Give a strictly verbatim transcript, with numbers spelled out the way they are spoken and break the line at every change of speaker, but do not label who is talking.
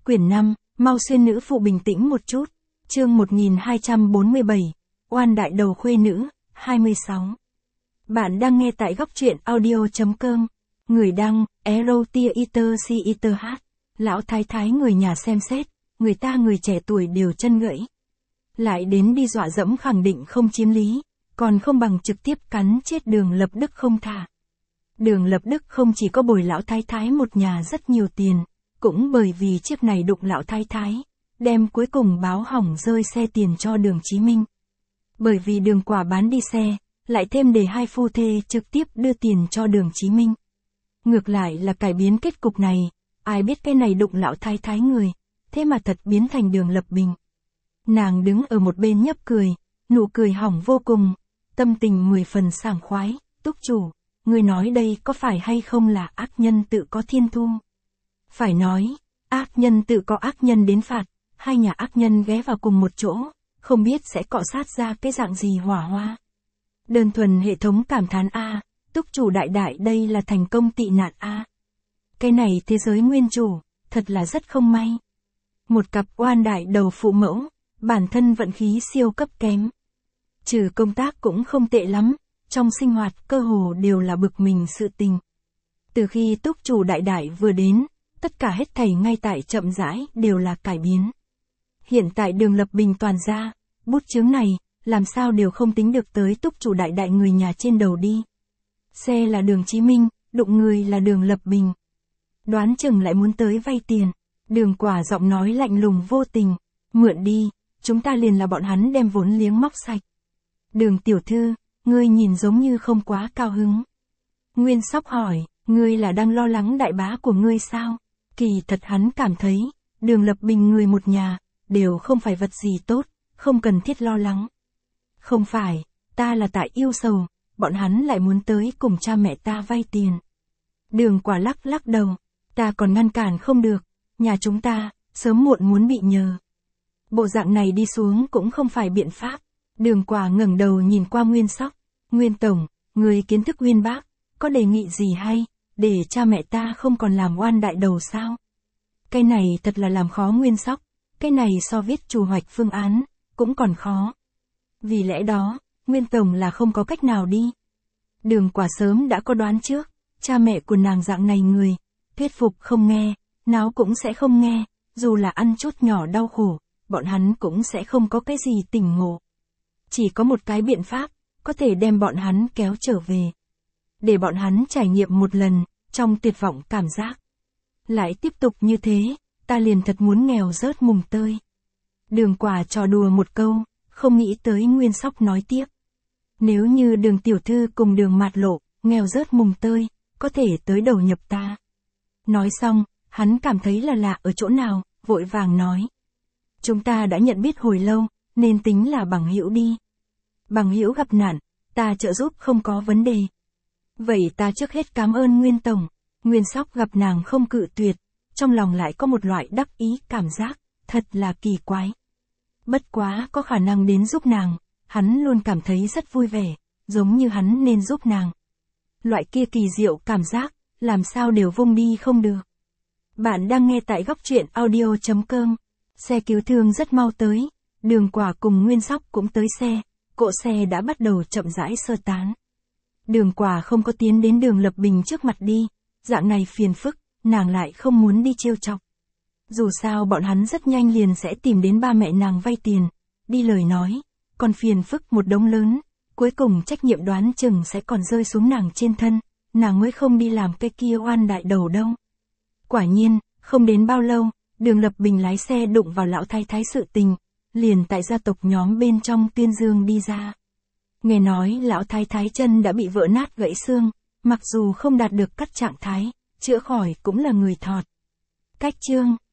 Quyển năm, mau xuyên nữ phụ bình tĩnh một chút. Chương một nghìn hai trăm bốn mươi bảy. Oan đại đầu khuê nữ, hai mươi sáu. Bạn đang nghe tại góc truyện audio chấm com. Người đăng, Erotia Eater C Eater H. Lão thái thái người nhà xem xét, người ta người trẻ tuổi đều chân gãy. Lại đến đi dọa dẫm khẳng định không chiếm lý, còn không bằng trực tiếp cắn chết Đường Lập Đức không thả. Đường Lập Đức không chỉ có bồi lão thái thái một nhà rất nhiều tiền, cũng bởi vì chiếc này đụng lão thái thái, đem cuối cùng báo hỏng rơi xe tiền cho Đường Chí Minh. Bởi vì Đường Quả bán đi xe, lại thêm để hai phu thê trực tiếp đưa tiền cho Đường Chí Minh. Ngược lại là cải biến kết cục này, ai biết cái này đụng lão thái thái người, thế mà thật biến thành Đường Lập Bình. Nàng đứng ở một bên nhấp cười, nụ cười hỏng vô cùng, tâm tình mười phần sảng khoái. Túc chủ, người nói đây có phải hay không là ác nhân tự có thiên thu? Phải nói, ác nhân tự có ác nhân đến phạt, hai nhà ác nhân ghé vào cùng một chỗ, không biết sẽ cọ sát ra cái dạng gì hỏa hoa. Đơn thuần hệ thống cảm thán A, túc chủ đại đại đây là thành công tị nạn A. Cái này thế giới nguyên chủ, thật là rất không may. Một cặp oan đại đầu phụ mẫu, bản thân vận khí siêu cấp kém. Trừ công tác cũng không tệ lắm, trong sinh hoạt cơ hồ đều là bực mình sự tình. Từ khi túc chủ đại đại vừa đến, tất cả hết thảy ngay tại chậm rãi đều là cải biến. Hiện tại Đường Lập Bình toàn ra, bút chướng này, làm sao đều không tính được tới túc chủ đại đại người nhà trên đầu đi. Xe là Đường Chí Minh, đụng người là Đường Lập Bình. Đoán chừng lại muốn tới vay tiền. Đường Quả giọng nói lạnh lùng vô tình, mượn đi, chúng ta liền là bọn hắn đem vốn liếng móc sạch. Đường tiểu thư, ngươi nhìn giống như không quá cao hứng. Nguyên Sóc hỏi, ngươi là đang lo lắng đại bá của ngươi sao? Kỳ thật hắn cảm thấy, Đường Lập Bình người một nhà, đều không phải vật gì tốt, không cần thiết lo lắng. Không phải, ta là tại yêu sầu, bọn hắn lại muốn tới cùng cha mẹ ta vay tiền. Đường Quả lắc lắc đầu, ta còn ngăn cản không được, nhà chúng ta, sớm muộn muốn bị nhờ. Bộ dạng này đi xuống cũng không phải biện pháp. Đường Quả ngẩng đầu nhìn qua Nguyên Sóc, Nguyên Tổng, người kiến thức uyên bác, có đề nghị gì hay, để cha mẹ ta không còn làm oan đại đầu sao? Cái này thật là làm khó Nguyên Sóc, cái này so viết chủ hoạch phương án, cũng còn khó. Vì lẽ đó, Nguyên Tổng là không có cách nào đi. Đường Quả sớm đã có đoán trước, cha mẹ của nàng dạng này người, thuyết phục không nghe, náo cũng sẽ không nghe, dù là ăn chút nhỏ đau khổ, bọn hắn cũng sẽ không có cái gì tỉnh ngộ. Chỉ có một cái biện pháp, có thể đem bọn hắn kéo trở về. Để bọn hắn trải nghiệm một lần, trong tuyệt vọng cảm giác. Lại tiếp tục như thế, ta liền thật muốn nghèo rớt mùng tơi. Đường Quả trò đùa một câu, không nghĩ tới Nguyên Sóc nói tiếp. Nếu như Đường tiểu thư cùng Đường Mạt Lộ, nghèo rớt mùng tơi, có thể tới đầu nhập ta. Nói xong, hắn cảm thấy là lạ ở chỗ nào, vội vàng nói. Chúng ta đã nhận biết hồi lâu, nên tính là bằng hữu đi. Bằng hữu gặp nạn, ta trợ giúp không có vấn đề. Vậy ta trước hết cảm ơn Nguyên Tổng. Nguyên Sóc gặp nàng không cự tuyệt, trong lòng lại có một loại đắc ý cảm giác, thật là kỳ quái. Bất quá có khả năng đến giúp nàng, hắn luôn cảm thấy rất vui vẻ, giống như hắn nên giúp nàng. Loại kia kỳ diệu cảm giác, làm sao đều vung đi không được. Bạn đang nghe tại góc truyện audio chấm com. Xe cứu thương rất mau tới, Đường Quả cùng Nguyên Sóc cũng tới xe, cộ xe đã bắt đầu chậm rãi sơ tán. Đường Quả không có tiến đến Đường Lập Bình trước mặt đi, dạng này phiền phức, nàng lại không muốn đi trêu chọc. Dù sao bọn hắn rất nhanh liền sẽ tìm đến ba mẹ nàng vay tiền, đi lời nói, còn phiền phức một đống lớn, cuối cùng trách nhiệm đoán chừng sẽ còn rơi xuống nàng trên thân, nàng mới không đi làm cái kia oan đại đầu đâu. Quả nhiên, không đến bao lâu, Đường Lập Bình lái xe đụng vào lão thái thái sự tình, liền tại gia tộc nhóm bên trong tuyên dương đi ra. Nghe nói lão thái thái chân đã bị vỡ nát gãy xương, mặc dù không đạt được cắt trạng thái, chữa khỏi cũng là người thọt. Cách chương